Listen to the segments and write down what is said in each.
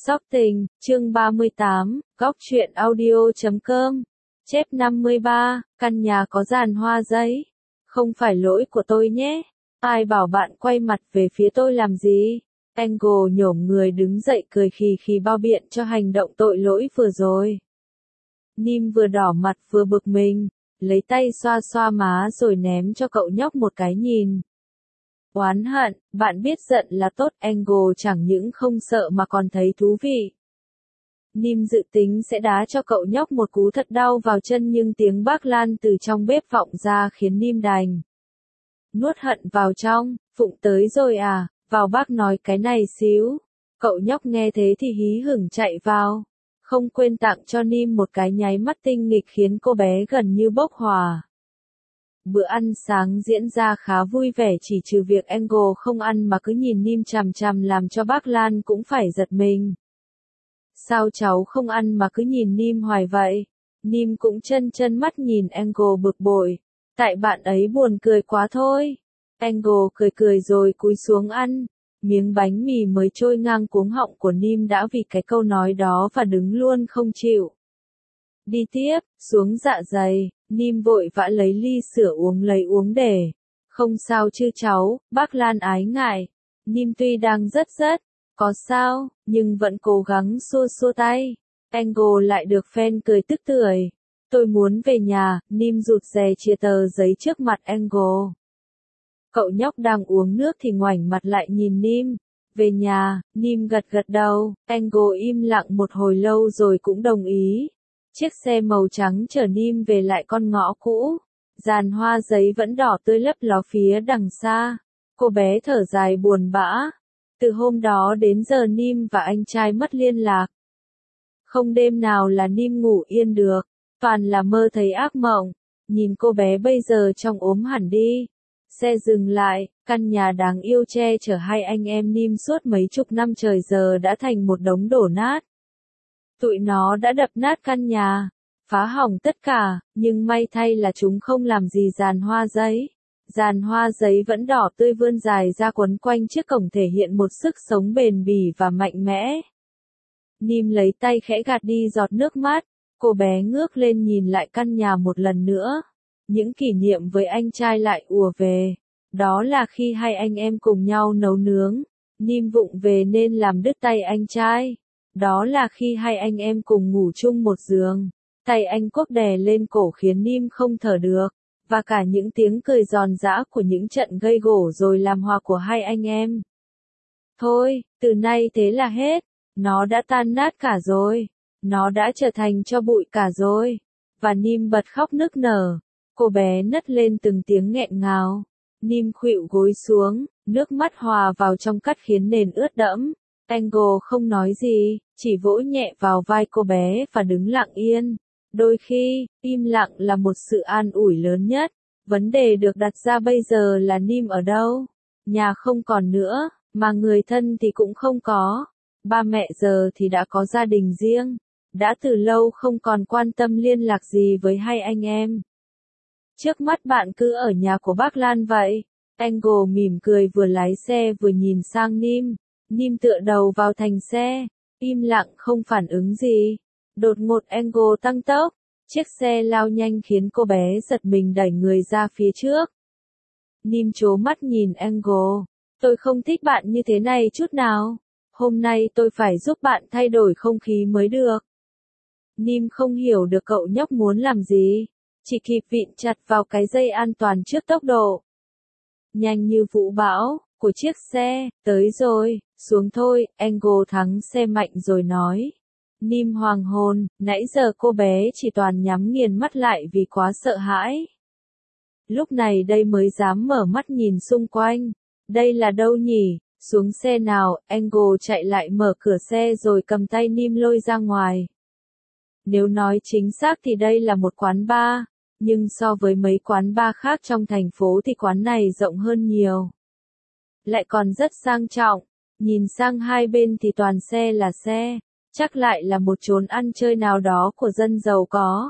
Sóc Tình, chương 38, góc truyện audio.com. Chép 53, căn nhà có dàn hoa giấy. Không phải lỗi của tôi nhé. Ai bảo bạn quay mặt về phía tôi làm gì? Angle nhổm người đứng dậy cười khì khì bao biện cho hành động tội lỗi vừa rồi. Nim vừa đỏ mặt vừa bực mình, lấy tay xoa xoa má rồi ném cho cậu nhóc một cái nhìn. Oán hận, bạn biết giận là tốt, Angle chẳng những không sợ mà còn thấy thú vị. Nim dự tính sẽ đá cho cậu nhóc một cú thật đau vào chân nhưng tiếng bác Lan từ trong bếp vọng ra khiến Nim đành nuốt hận vào trong. Phụng tới rồi à, vào bác nói cái này xíu. Cậu nhóc nghe thế thì hí hửng chạy vào, không quên tặng cho Nim một cái nháy mắt tinh nghịch khiến cô bé gần như bốc hỏa. Bữa ăn sáng diễn ra khá vui vẻ chỉ trừ việc Angle không ăn mà cứ nhìn Nim chằm chằm làm cho bác Lan cũng phải giật mình. Sao cháu không ăn mà cứ nhìn Nim hoài vậy? Nim cũng chân mắt nhìn Angle bực bội. Tại bạn ấy buồn cười quá thôi. Angle cười rồi cúi xuống ăn. Miếng bánh mì mới trôi ngang cuống họng của Nim đã vì cái câu nói đó và đứng luôn không chịu. Đi tiếp, xuống dạ dày, Nim vội vã lấy ly sữa uống lấy uống để. Không sao chứ cháu, bác Lan ái ngại. Nim tuy đang rất có sao, nhưng vẫn cố gắng xua tay. Angle lại được fan cười tức tưởi. Tôi muốn về nhà, Nim rụt rè chia tờ giấy trước mặt Angle. Cậu nhóc đang uống nước thì ngoảnh mặt lại nhìn Nim. Về nhà, Nim gật đầu. Angle im lặng một hồi lâu rồi cũng đồng ý. Chiếc xe màu trắng chở Nim về lại con ngõ cũ. Dàn hoa giấy vẫn đỏ tươi lấp ló phía đằng xa. Cô bé thở dài buồn bã. Từ hôm đó đến giờ Nim và anh trai mất liên lạc. Không đêm nào là Nim ngủ yên được, toàn là mơ thấy ác mộng. Nhìn cô bé bây giờ trông ốm hẳn đi. Xe dừng lại, căn nhà đáng yêu che chở hai anh em Nim suốt mấy chục năm trời giờ đã thành một đống đổ nát. Tụi nó đã đập nát căn nhà, phá hỏng tất cả, nhưng may thay là chúng không làm gì dàn hoa giấy. Dàn hoa giấy vẫn đỏ tươi vươn dài ra quấn quanh chiếc cổng thể hiện một sức sống bền bỉ và mạnh mẽ. Nim lấy tay khẽ gạt đi giọt nước mắt, cô bé ngước lên nhìn lại căn nhà một lần nữa. Những kỷ niệm với anh trai lại ùa về. Đó là khi hai anh em cùng nhau nấu nướng. Nim vụng về nên làm đứt tay anh trai. Đó là khi hai anh em cùng ngủ chung một giường. Tay anh Quốc đè lên cổ khiến Nim không thở được. Và cả những tiếng cười giòn giã của những trận gây gổ rồi làm hòa của hai anh em. Thôi, từ nay thế là hết. Nó đã tan nát cả rồi. Nó đã trở thành tro bụi cả rồi. Và Nim bật khóc nức nở. Cô bé nấc lên từng tiếng nghẹn ngào. Nim khuỵu gối xuống, nước mắt hòa vào trong cắt khiến nền ướt đẫm. Angle không nói gì, chỉ vỗ nhẹ vào vai cô bé và đứng lặng yên. Đôi khi, im lặng là một sự an ủi lớn nhất. Vấn đề được đặt ra bây giờ là Nim ở đâu? Nhà không còn nữa, mà người thân thì cũng không có. Ba mẹ giờ thì đã có gia đình riêng. Đã từ lâu không còn quan tâm liên lạc gì với hai anh em. Trước mắt bạn cứ ở nhà của bác Lan vậy. Angle mỉm cười vừa lái xe vừa nhìn sang Nim. Nim tựa đầu vào thành xe, im lặng không phản ứng gì. Đột ngột Angle tăng tốc, chiếc xe lao nhanh khiến cô bé giật mình đẩy người ra phía trước. Nim trố mắt nhìn Angle. Tôi không thích bạn như thế này chút nào. Hôm nay tôi phải giúp bạn thay đổi không khí mới được. Nim không hiểu được cậu nhóc muốn làm gì. Chỉ kịp vịn chặt vào cái dây an toàn trước tốc độ nhanh như vũ bão của chiếc xe. Tới rồi, xuống thôi, Angle thắng xe mạnh rồi nói. Nim hoàng hồn, nãy giờ cô bé chỉ toàn nhắm nghiền mắt lại vì quá sợ hãi. Lúc này đây mới dám mở mắt nhìn xung quanh. Đây là đâu nhỉ? Xuống xe nào, Angle chạy lại mở cửa xe rồi cầm tay Nim lôi ra ngoài. Nếu nói chính xác thì đây là một quán bar. Nhưng so với mấy quán bar khác trong thành phố thì quán này rộng hơn nhiều. Lại còn rất sang trọng. Nhìn sang hai bên thì toàn xe là xe. Chắc lại là một chốn ăn chơi nào đó của dân giàu có.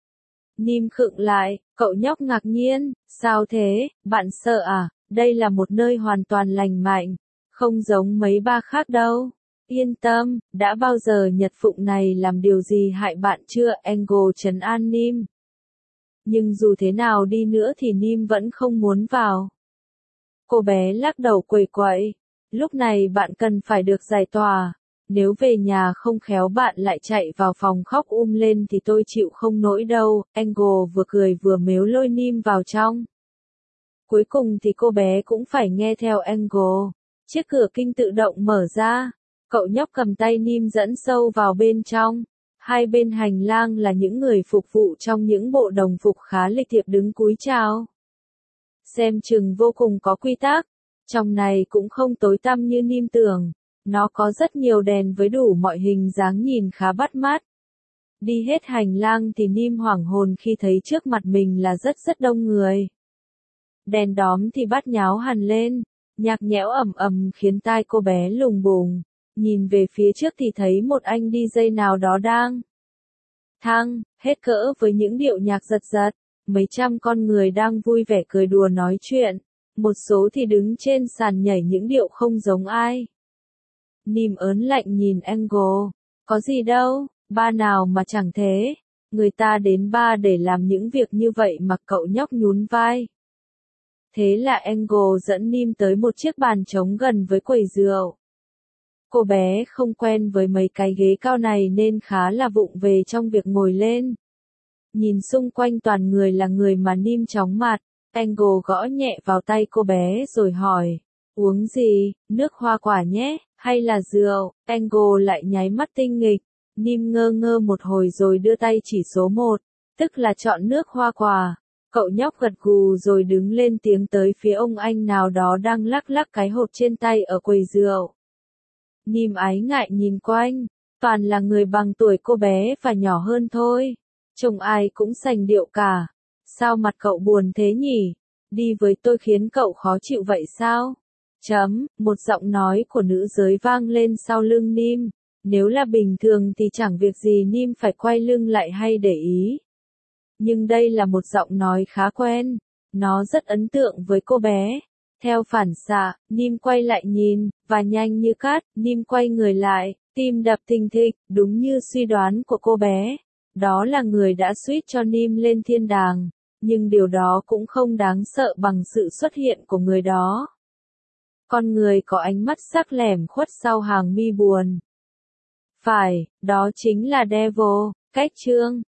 Nim khựng lại, cậu nhóc ngạc nhiên. Sao thế, bạn sợ à? Đây là một nơi hoàn toàn lành mạnh. Không giống mấy bar khác đâu. Yên tâm, đã bao giờ Nhật Phụng này làm điều gì hại bạn chưa? Angle trấn an Nim. Nhưng dù thế nào đi nữa thì Nim vẫn không muốn vào. Cô bé lắc đầu quẩy quậy. Lúc này bạn cần phải được giải tỏa. Nếu về nhà không khéo bạn lại chạy vào phòng khóc lên thì tôi chịu không nổi đâu. Angle vừa cười vừa mếu lôi Nim vào trong. Cuối cùng thì cô bé cũng phải nghe theo Angle. Chiếc cửa kinh tự động mở ra. Cậu nhóc cầm tay Nim dẫn sâu vào bên trong. Hai bên hành lang là những người phục vụ trong những bộ đồng phục khá lịch thiệp đứng cúi chào. Xem chừng vô cùng có quy tắc. Trong này cũng không tối tăm như Nim tưởng. Nó có rất nhiều đèn với đủ mọi hình dáng nhìn khá bắt mắt. Đi hết hành lang thì Nim hoảng hồn khi thấy trước mặt mình là rất đông người. Đèn đóm thì bắt nháo hẳn lên. Nhạc nhẽo ầm ầm khiến tai cô bé lùng bùng. Nhìn về phía trước thì thấy một anh DJ nào đó đang thăng, hết cỡ với những điệu nhạc giật giật. Mấy trăm con người đang vui vẻ cười đùa nói chuyện. Một số thì đứng trên sàn nhảy những điệu không giống ai. Nim ớn lạnh nhìn Angle. Có gì đâu, ba nào mà chẳng thế. Người ta đến ba để làm những việc như vậy mà. Cậu nhóc nhún vai. Thế là Angle dẫn Nim tới một chiếc bàn trống gần với quầy rượu. Cô bé không quen với mấy cái ghế cao này nên khá là vụng về trong việc ngồi lên. Nhìn xung quanh toàn người là người mà Nim chóng mặt. Angle gõ nhẹ vào tay cô bé rồi hỏi. Uống gì, nước hoa quả nhé, hay là rượu? Angle lại nháy mắt tinh nghịch. Nim ngơ ngơ một hồi rồi đưa tay chỉ số 1, tức là chọn nước hoa quả. Cậu nhóc gật gù rồi đứng lên tiến tới phía ông anh nào đó đang lắc lắc cái hộp trên tay ở quầy rượu. Nim ái ngại nhìn quanh, toàn là người bằng tuổi cô bé và nhỏ hơn thôi. Trông ai cũng sành điệu cả. Sao mặt cậu buồn thế nhỉ? Đi với tôi khiến cậu khó chịu vậy sao? Một giọng nói của nữ giới vang lên sau lưng Nim. Nếu là bình thường thì chẳng việc gì Nim phải quay lưng lại hay để ý. Nhưng đây là một giọng nói khá quen. Nó rất ấn tượng với cô bé. Theo phản xạ, Nim quay lại nhìn, và nhanh như cát, Nim quay người lại, tim đập thình thịch, đúng như suy đoán của cô bé. Đó là người đã suýt cho Nim lên thiên đàng, nhưng điều đó cũng không đáng sợ bằng sự xuất hiện của người đó. Con người có ánh mắt sắc lẻm khuất sau hàng mi buồn. Phải, đó chính là Devil, cách chương.